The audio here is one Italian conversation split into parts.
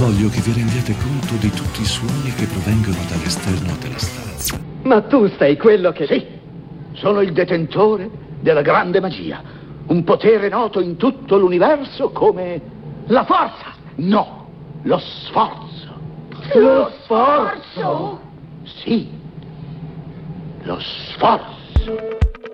Voglio che vi rendiate conto di tutti i suoni che provengono dall'esterno della stanza. Ma tu sei quello che... Sì, sono il detentore della grande magia. Un potere noto in tutto l'universo come la forza. No, lo sforzo. Lo sforzo? Sì, lo sforzo.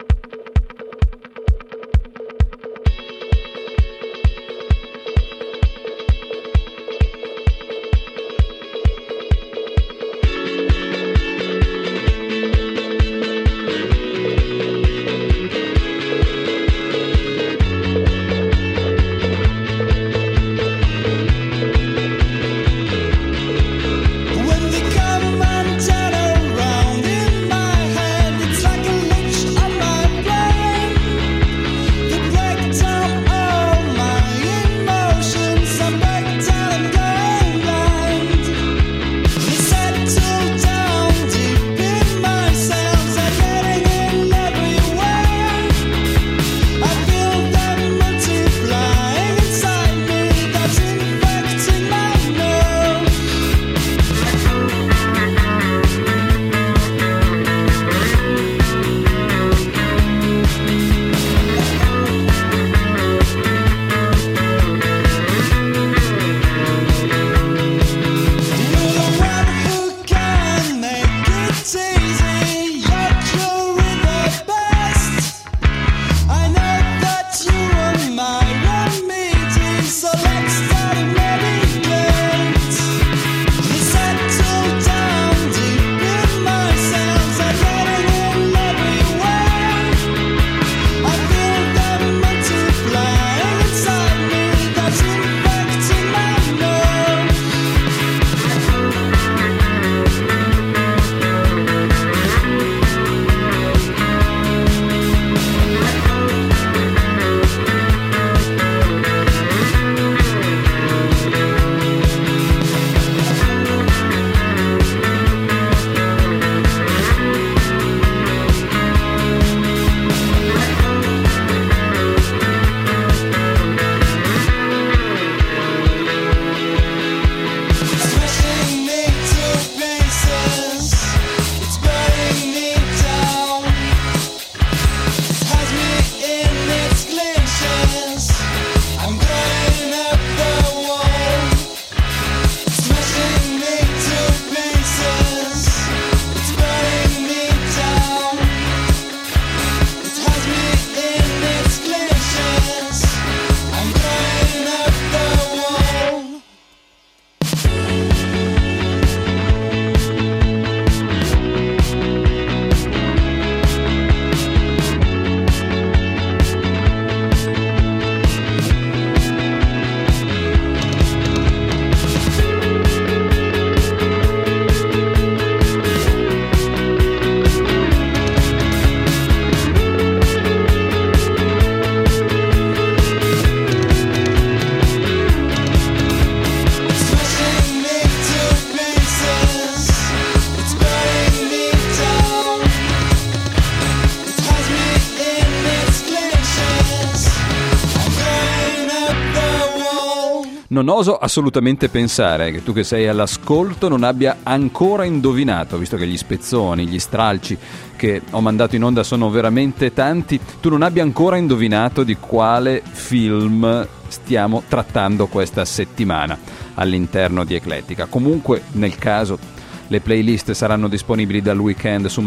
Non oso assolutamente pensare che tu che sei all'ascolto non abbia ancora indovinato, visto che gli spezzoni, gli stralci che ho mandato in onda sono veramente tanti, tu non abbia ancora indovinato di quale film stiamo trattando questa settimana all'interno di Eclettica. Comunque, nel caso, le playlist saranno disponibili dal weekend su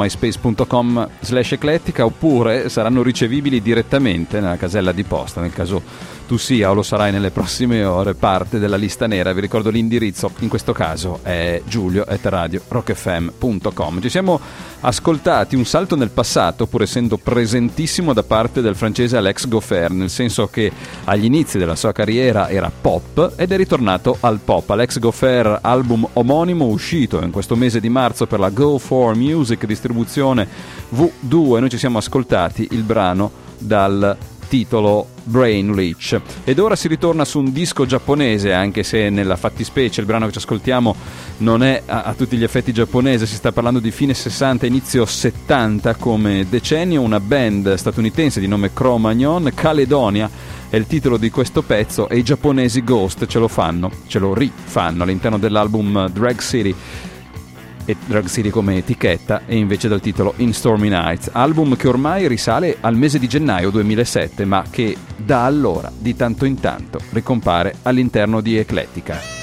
myspace.com/eclettica oppure saranno ricevibili direttamente nella casella di posta, nel caso tu sia o lo sarai nelle prossime ore parte della lista nera. Vi ricordo l'indirizzo, in questo caso è giulio@radiorockfm.com. Ci siamo ascoltati un salto nel passato, pur essendo presentissimo da parte del francese Alex Goffer, nel senso che agli inizi della sua carriera era pop ed è ritornato al pop. Alex Goffer, album omonimo uscito in questo mese di marzo per la Go For Music distribuzione V2. Noi ci siamo ascoltati il brano dal titolo Brain Leech. Ed ora si ritorna su un disco giapponese, anche se nella fattispecie il brano che ci ascoltiamo non è a tutti gli effetti giapponese. Si sta parlando di fine 60 inizio 70 come decennio. Una band statunitense di nome Cro-Magnon, Caledonia è il titolo di questo pezzo, e i giapponesi Ghost ce lo rifanno all'interno dell'album Drag City, e Drag City come etichetta, e invece dal titolo In Stormy Nights, album che ormai risale al mese di gennaio 2007, ma che da allora di tanto in tanto ricompare all'interno di Eclettica.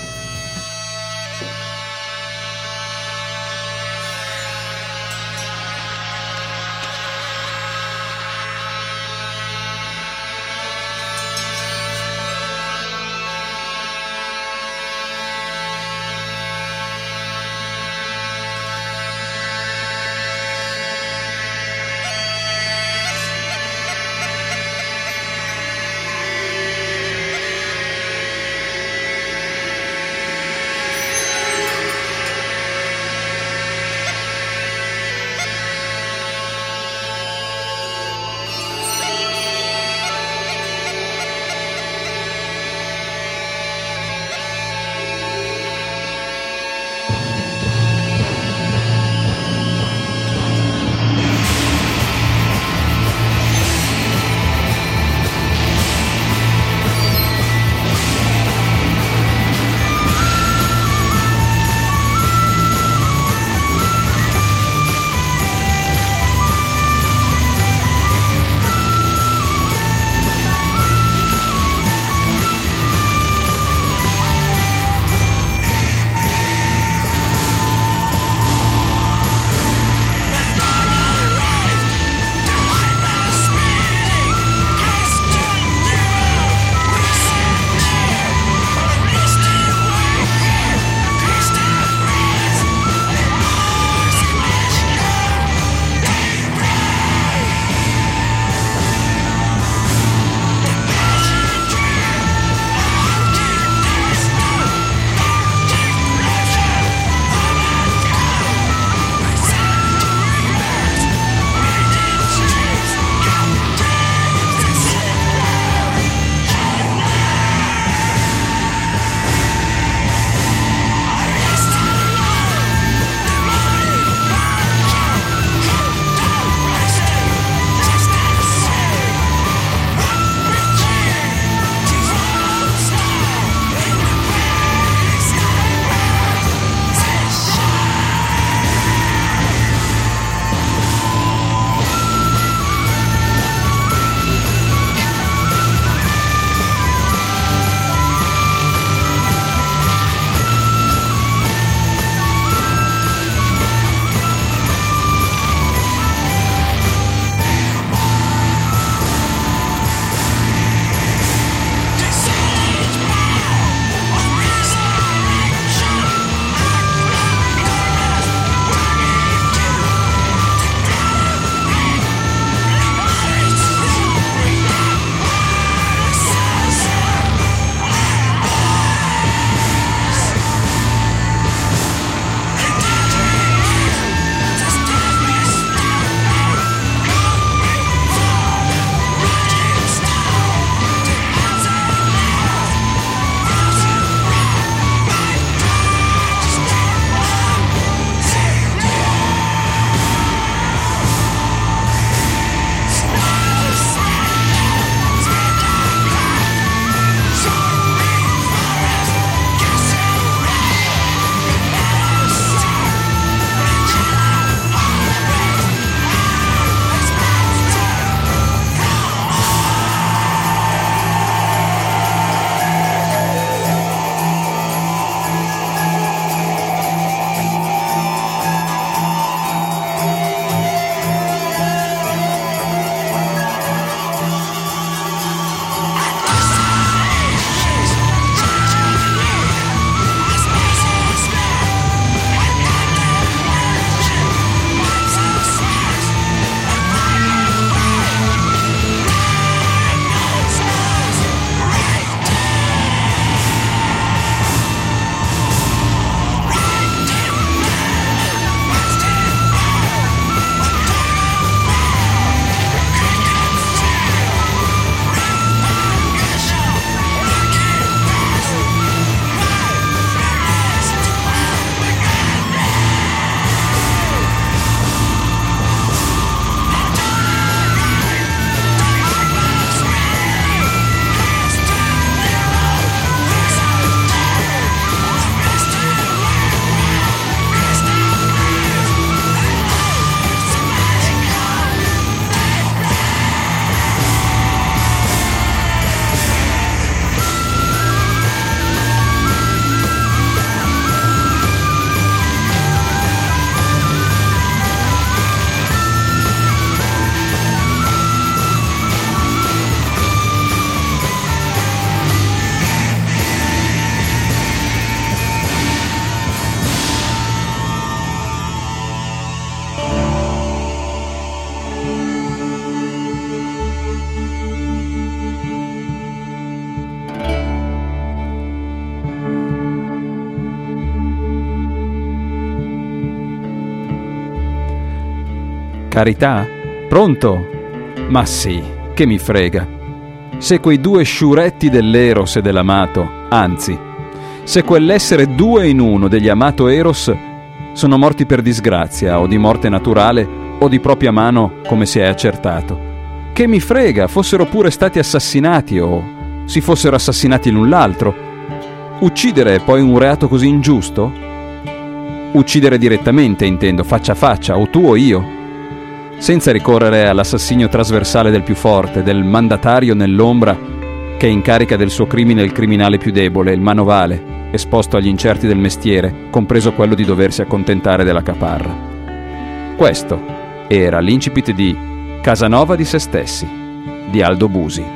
Carità? Pronto? Ma sì, che mi frega. Se quei due sciuretti dell'Eros e dell'amato, anzi, se quell'essere due in uno degli amato Eros sono morti per disgrazia o di morte naturale o di propria mano come si è accertato, che mi frega, fossero pure stati assassinati o si fossero assassinati l'un l'altro. Uccidere è poi un reato così ingiusto? Uccidere direttamente, intendo, faccia a faccia, o tu o io, senza ricorrere all'assassinio trasversale del più forte, del mandatario nell'ombra che è in carica del suo crimine il criminale più debole, il manovale, esposto agli incerti del mestiere, compreso quello di doversi accontentare della caparra. Questo era l'incipit di Casanova di se stessi, di Aldo Busi.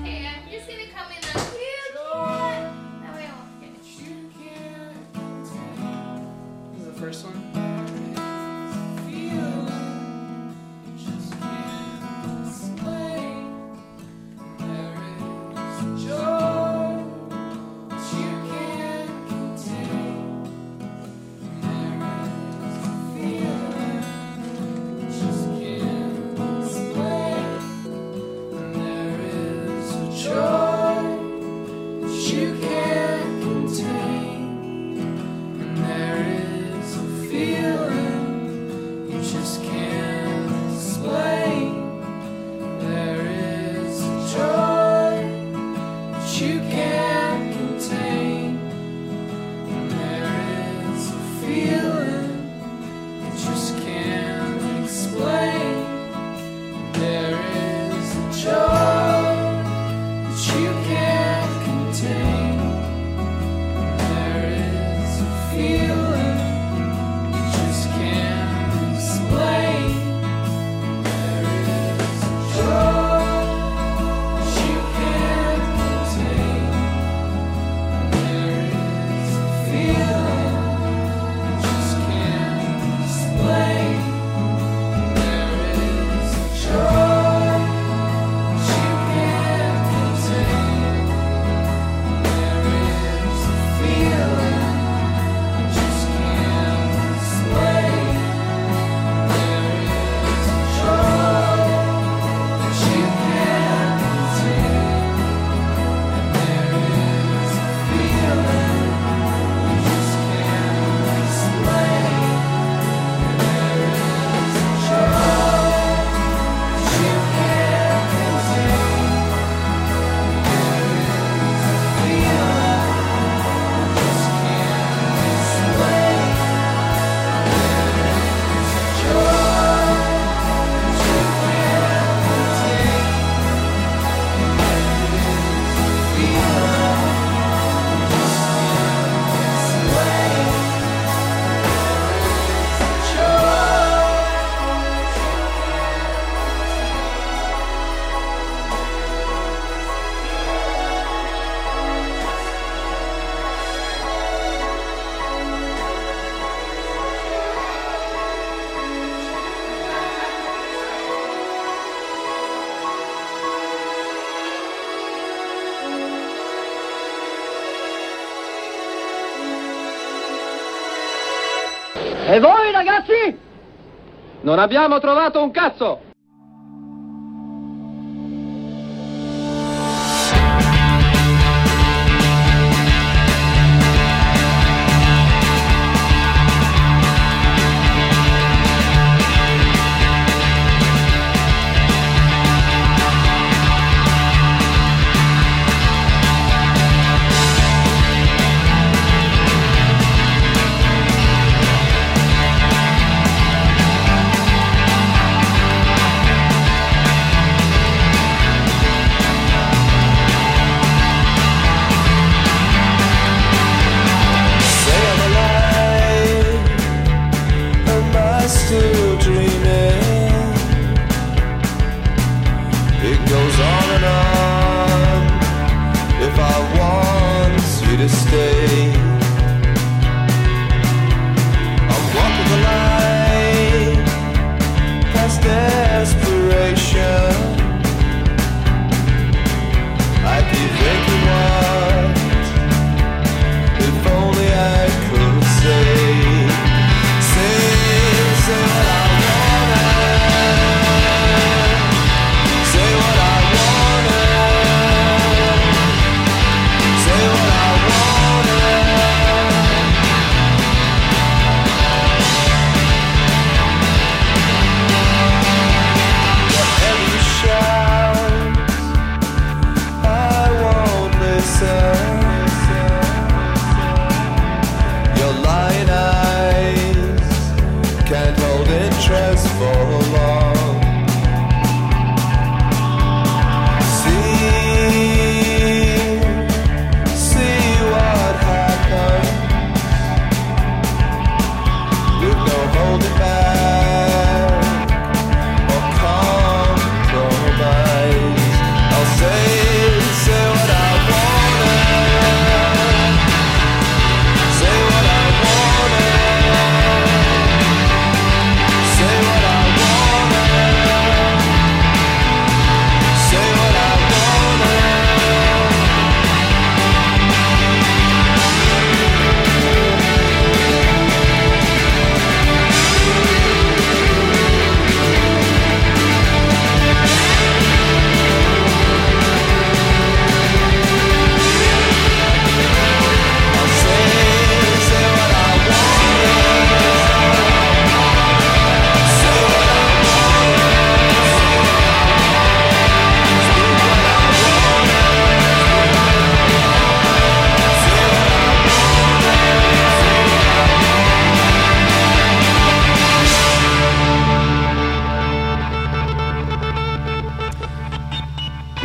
E voi, ragazzi? Non abbiamo trovato un cazzo!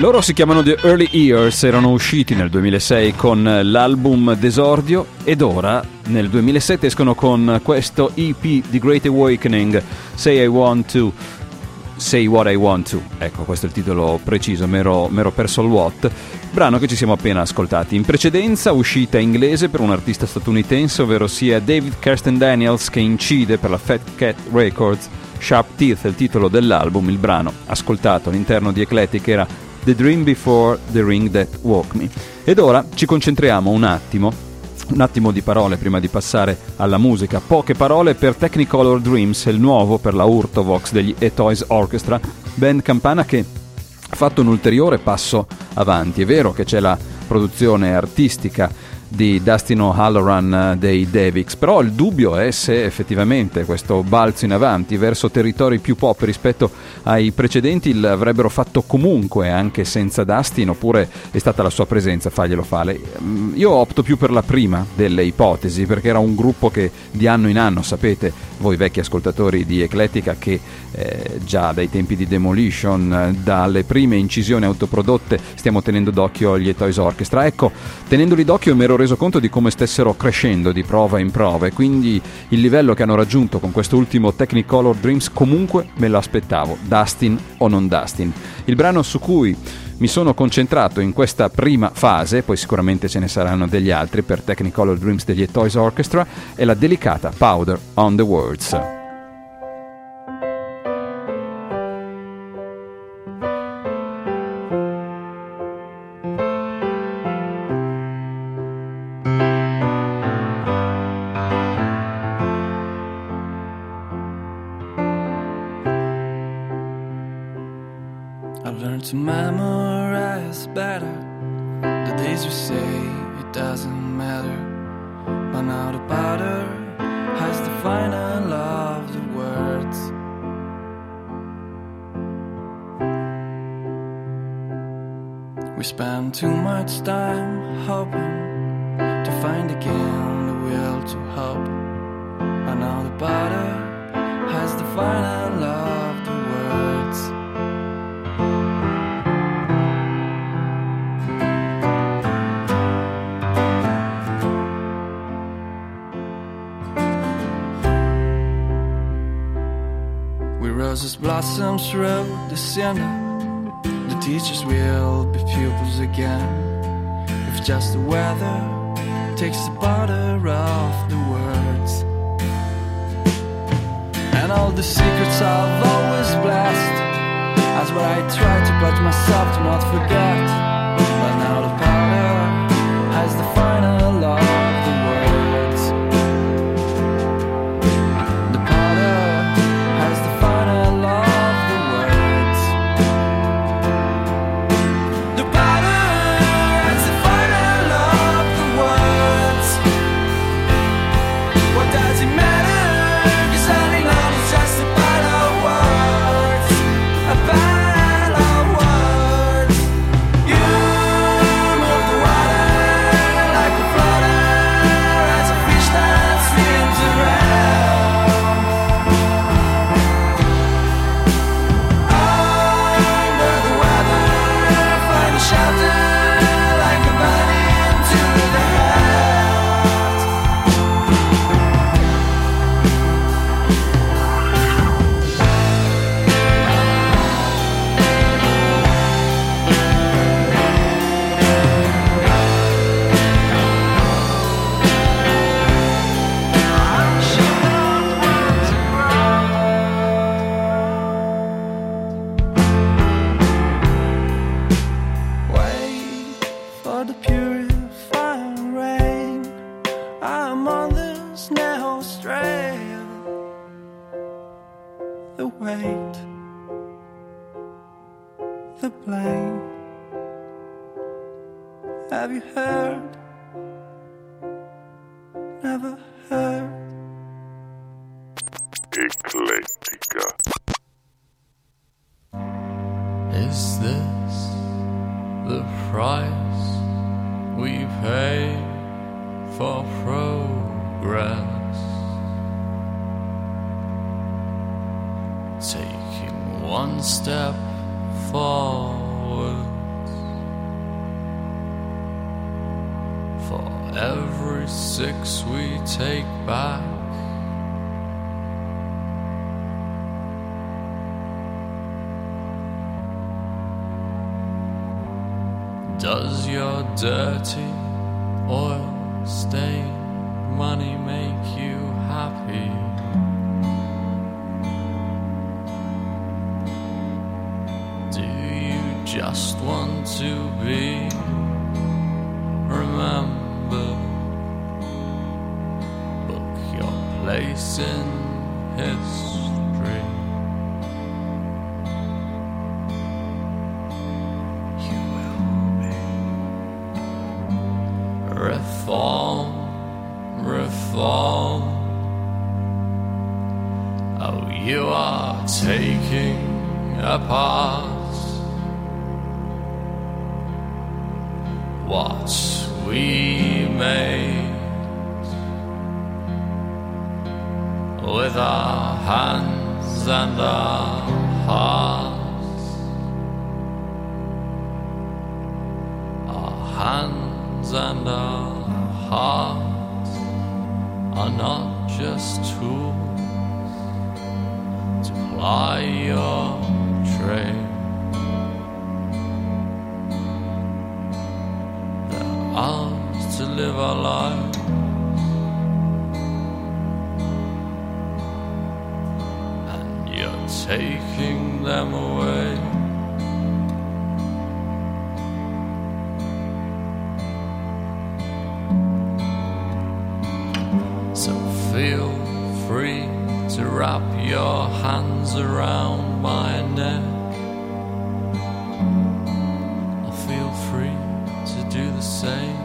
Loro si chiamano The Early Years, erano usciti nel 2006 con l'album d'esordio ed ora nel 2007 escono con questo EP The Great Awakening, Say What I Want To. Ecco, questo è il titolo preciso, m'ero perso il what. Brano che ci siamo appena ascoltati. In precedenza uscita inglese per un artista statunitense, ovvero sia David Kirsten Daniels, che incide per la Fat Cat Records. Sharp Teeth è il titolo dell'album. Il brano ascoltato all'interno di Eclectic era The Dream Before the Ring That Woke Me. Ed ora ci concentriamo un attimo di parole prima di passare alla musica. Poche parole per Technicolor Dreams, il nuovo per la Urtovox degli E-Toys Orchestra, band campana che ha fatto un ulteriore passo avanti. È vero che c'è la produzione artistica di Dustin O'Halloran dei Devix, però il dubbio è se effettivamente questo balzo in avanti verso territori più pop rispetto ai precedenti l'avrebbero fatto comunque anche senza Dustin, oppure è stata la sua presenza a farglielo fare. Io opto più per la prima delle ipotesi, perché era un gruppo che di anno in anno, sapete voi vecchi ascoltatori di Eclettica, che già dai tempi di Demolition, dalle prime incisioni autoprodotte, stiamo tenendo d'occhio gli E-Toys Orchestra. Ecco, tenendoli d'occhio mi ero reso conto di come stessero crescendo di prova in prova, e quindi il livello che hanno raggiunto con questo ultimo Technicolor Dreams comunque me lo aspettavo, Dustin o non Dustin. Il brano su cui mi sono concentrato in questa prima fase, poi sicuramente ce ne saranno degli altri per Technicolor Dreams degli E-Toys Orchestra, è la delicata Powder on the Words. To memorize better the days you say it doesn't matter, but now the powder has the final of the words. We spend too much time hoping to find again the will to hope, but now the powder has the final of the words. Roses blossom through the cinder. The teachers will be pupils again, if just the weather takes the powder off the words. And all the secrets I've always blessed, that's what I try to pledge myself to not forget. But now the powder has the final of the words. The powder has the final of the words. The powder has the final of the words. What does it matter? 'Cause all I know is just a pile of words. A pile of words. You move the water like a flutter as a fish that swims around. Under the weather, find a shelter like a bunny into the heart. Wait for the purifying rain. I'm on this narrow trail. The weight, the blame. Have you heard? Never heard. Eclettica. Is this the price we pay for progress? Taking one step forward for every 6 we take back. Does your dirty oil stain money make you happy? Do you just want to be remembered? Book your place in history. You will be. Reform, reform. Oh, you are taking apart what we made with our hands and our hearts. Our hands and our hearts are not just tools to ply your trade. Ours to live our lives, and you're taking them away. So feel free to wrap your hands around my neck. I'll feel free to do the same.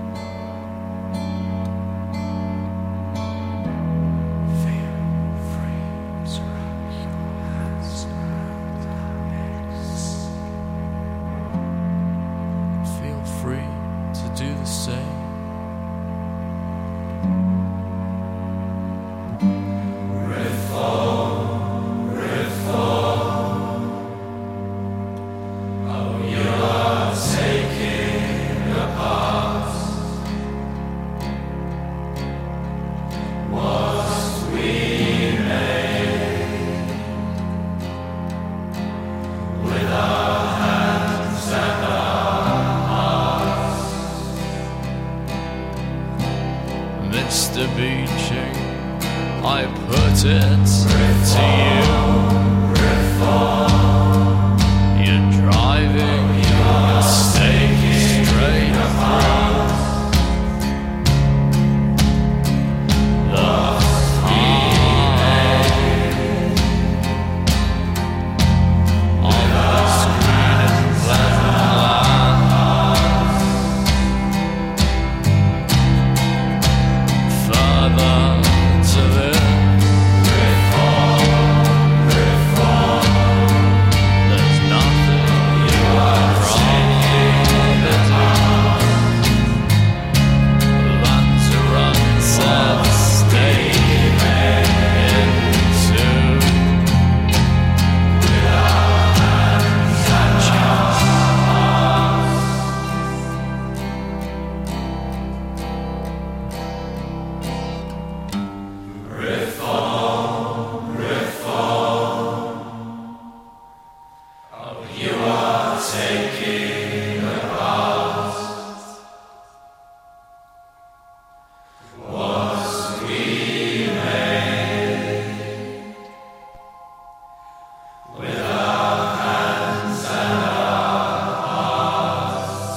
Feel free to wrap your hands around our necks. Feel free to do the same. Reform, reform. Oh, you are taking apart what we made with our hands and our hearts. Mr. Beeching, I put it to you. Reform. You're driving your stake straight through the heart of this green and pleasant land. Further to this. There's nothing you are prohibited than to run said state into with our hands and hearts. Reform, reform. Oh, you are taking apart what we made with our hands and our hearts.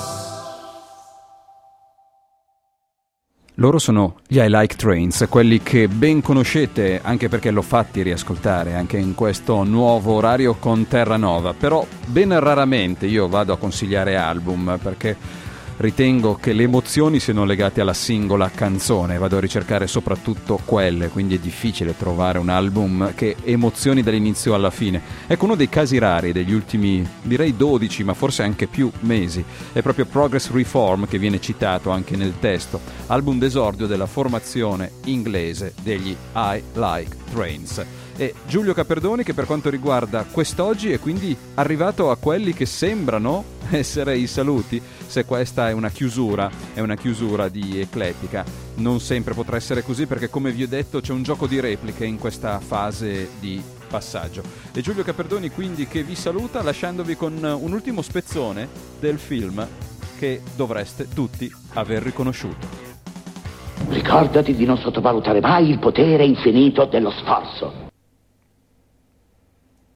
Loro sono gli I Like Trains, quelli che ben conoscete anche perché l'ho fatti riascoltare anche in questo nuovo orario con Terranova, però ben raramente io vado a consigliare album perché ritengo che le emozioni siano legate alla singola canzone, vado a ricercare soprattutto quelle, quindi è difficile trovare un album che emozioni dall'inizio alla fine. Ecco, uno dei casi rari degli ultimi, direi 12, ma forse anche più mesi, è proprio Progress Reform, che viene citato anche nel testo, album d'esordio della formazione inglese degli I Like Trains. E Giulio Caperdoni, che per quanto riguarda quest'oggi è quindi arrivato a quelli che sembrano essere i saluti, se questa è una chiusura di Eclettica. Non sempre potrà essere così, perché come vi ho detto c'è un gioco di repliche in questa fase di passaggio. E Giulio Caperdoni quindi che vi saluta, lasciandovi con un ultimo spezzone del film che dovreste tutti aver riconosciuto. Ricordati di non sottovalutare mai il potere infinito dello sforzo.